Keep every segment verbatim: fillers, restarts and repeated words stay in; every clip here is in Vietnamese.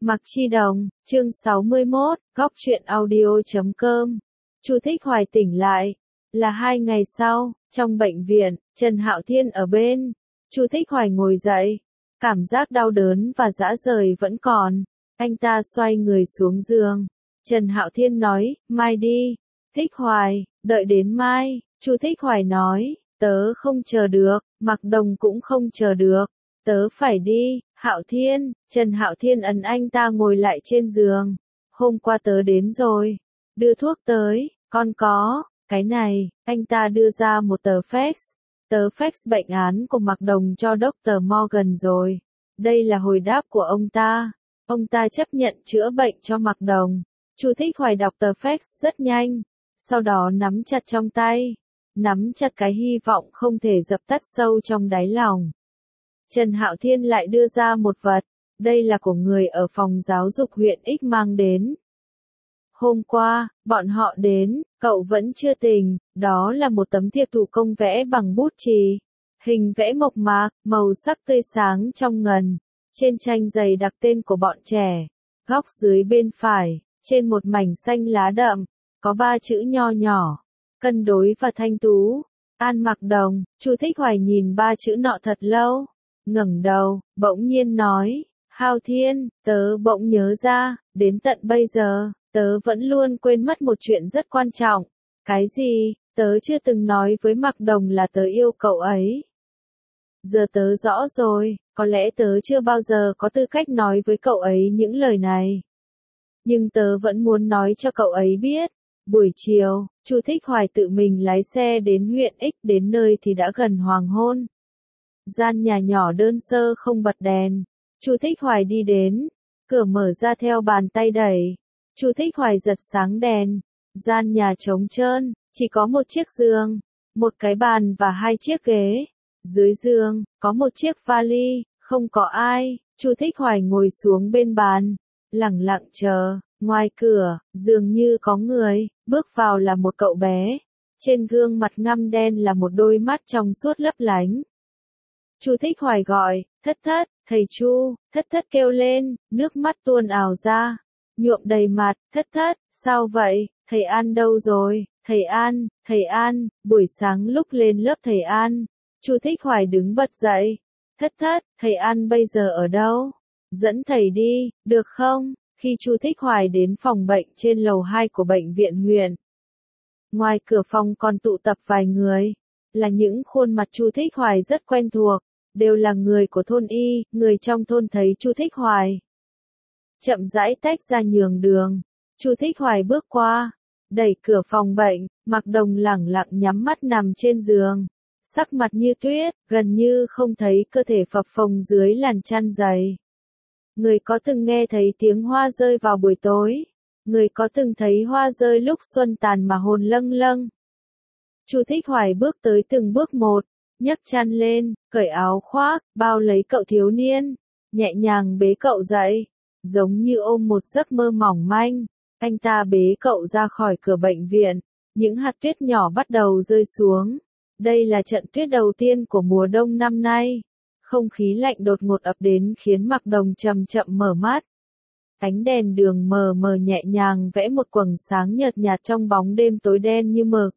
Mạc Chi Đồng, chương sáu mươi mốt, góc truyện audio chấm com. Chu Thích Hoài tỉnh lại. Là hai ngày sau, trong bệnh viện, Trần Hạo Thiên ở bên. Chu Thích Hoài ngồi dậy. Cảm giác đau đớn và rã rời vẫn còn. Anh ta xoay người xuống giường. Trần Hạo Thiên nói, mai đi. Thích Hoài, đợi đến mai. Chu Thích Hoài nói, tớ không chờ được, Mạc Đồng cũng không chờ được. Tớ phải đi. Hạo Thiên, Trần Hạo Thiên ấn anh ta ngồi lại trên giường. Hôm qua tớ đến rồi. Đưa thuốc tới, con có, cái này, anh ta đưa ra một tờ fax. Tớ fax bệnh án của Mạc Đồng cho doctor Morgan rồi. Đây là hồi đáp của ông ta. Ông ta chấp nhận chữa bệnh cho Mạc Đồng. Chu Thích Hoài đọc tờ fax rất nhanh. Sau đó nắm chặt trong tay. Nắm chặt cái hy vọng không thể dập tắt sâu trong đáy lòng. Trần Hạo Thiên lại đưa ra một vật, đây là của người ở phòng giáo dục huyện X mang đến. Hôm qua, bọn họ đến, cậu vẫn chưa tỉnh, đó là một tấm thiệp thủ công vẽ bằng bút chì. Hình vẽ mộc mạc, màu sắc tươi sáng trong ngần. Trên tranh dày đặc tên của bọn trẻ. Góc dưới bên phải, trên một mảnh xanh lá đậm, có ba chữ nho nhỏ, cân đối và thanh tú. An Mạc Đồng. Chu Thích Hoài nhìn ba chữ nọ thật lâu. Ngẩng đầu, bỗng nhiên nói, Hạo Thiên, tớ bỗng nhớ ra, đến tận bây giờ, tớ vẫn luôn quên mất một chuyện rất quan trọng. Cái gì? Tớ chưa từng nói với Mạc Đồng là tớ yêu cậu ấy. Giờ tớ rõ rồi, có lẽ tớ chưa bao giờ có tư cách nói với cậu ấy những lời này. Nhưng tớ vẫn muốn nói cho cậu ấy biết. Buổi chiều, Chu Thích Hoài tự mình lái xe đến huyện X, đến nơi thì đã gần hoàng hôn. Gian nhà nhỏ đơn sơ không bật đèn. Chu Thích Hoài đi đến, cửa mở ra theo bàn tay đẩy. Chu Thích Hoài giật sáng đèn. Gian nhà trống trơn, chỉ có một chiếc giường, một cái bàn và hai chiếc ghế. Dưới giường, có một chiếc vali, không có ai. Chu Thích Hoài ngồi xuống bên bàn, lẳng lặng chờ. Ngoài cửa, dường như có người, bước vào là một cậu bé. Trên gương mặt ngăm đen là một đôi mắt trong suốt lấp lánh. Chu Thích Hoài gọi, thất thất, thầy Chu. Thất thất kêu lên, nước mắt tuôn ào ra, nhuộm đầy mặt. Thất thất, sao vậy, thầy An đâu rồi? Thầy An, thầy An. Buổi sáng lúc lên lớp thầy An. Chu Thích Hoài đứng bật dậy. Thất thất, thầy An bây giờ ở đâu? Dẫn thầy đi, được không? Khi Chu Thích Hoài đến phòng bệnh trên lầu hai của bệnh viện huyện. Ngoài cửa phòng còn tụ tập vài người. Là những khuôn mặt Chu Thích Hoài rất quen thuộc. Đều là người của thôn Y, người trong thôn thấy Chu Thích Hoài. Chậm rãi tách ra nhường đường. Chu Thích Hoài bước qua. Đẩy cửa phòng bệnh, Mạc Đồng lẳng lặng nhắm mắt nằm trên giường. Sắc mặt như tuyết, gần như không thấy cơ thể phập phồng dưới làn chăn dày. Người có từng nghe thấy tiếng hoa rơi vào buổi tối? Người có từng thấy hoa rơi lúc xuân tàn mà hồn lâng lâng? Chu Thích Hoài bước tới từng bước một, nhấc chăn lên, cởi áo khoác, bao lấy cậu thiếu niên, nhẹ nhàng bế cậu dậy, giống như ôm một giấc mơ mỏng manh. Anh ta bế cậu ra khỏi cửa bệnh viện, những hạt tuyết nhỏ bắt đầu rơi xuống. Đây là trận tuyết đầu tiên của mùa đông năm nay. Không khí lạnh đột ngột ập đến khiến Mạc Đồng chậm chậm mở mắt. Ánh đèn đường mờ mờ nhẹ nhàng vẽ một quầng sáng nhợt nhạt trong bóng đêm tối đen như mực.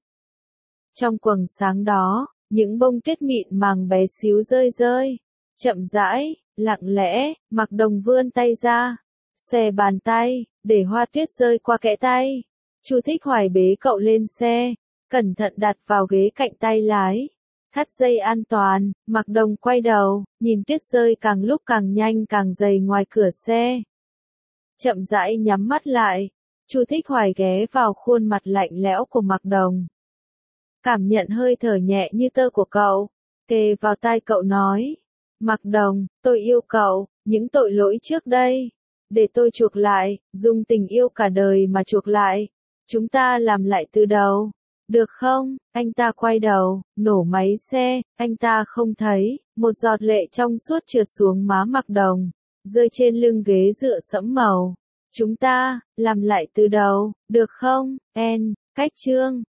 Trong quầng sáng đó, những bông tuyết mịn màng bé xíu rơi rơi. Chậm rãi, lặng lẽ, Mạc Đồng vươn tay ra, xòe bàn tay, để hoa tuyết rơi qua kẽ tay. Chu Thích Hoài bế cậu lên xe, cẩn thận đặt vào ghế cạnh tay lái. Thắt dây an toàn, Mạc Đồng quay đầu, nhìn tuyết rơi càng lúc càng nhanh càng dày ngoài cửa xe. Chậm rãi nhắm mắt lại, Chu Thích Hoài ghé vào khuôn mặt lạnh lẽo của Mạc Đồng. Cảm nhận hơi thở nhẹ như tơ của cậu, kề vào tai cậu nói. Mạc Đồng, tôi yêu cậu, những tội lỗi trước đây. Để tôi chuộc lại, dùng tình yêu cả đời mà chuộc lại. Chúng ta làm lại từ đầu. Được không? Anh ta quay đầu, nổ máy xe, anh ta không thấy, một giọt lệ trong suốt trượt xuống má Mạc Đồng, rơi trên lưng ghế dựa sẫm màu. Chúng ta, làm lại từ đầu, được không? En, cách chương.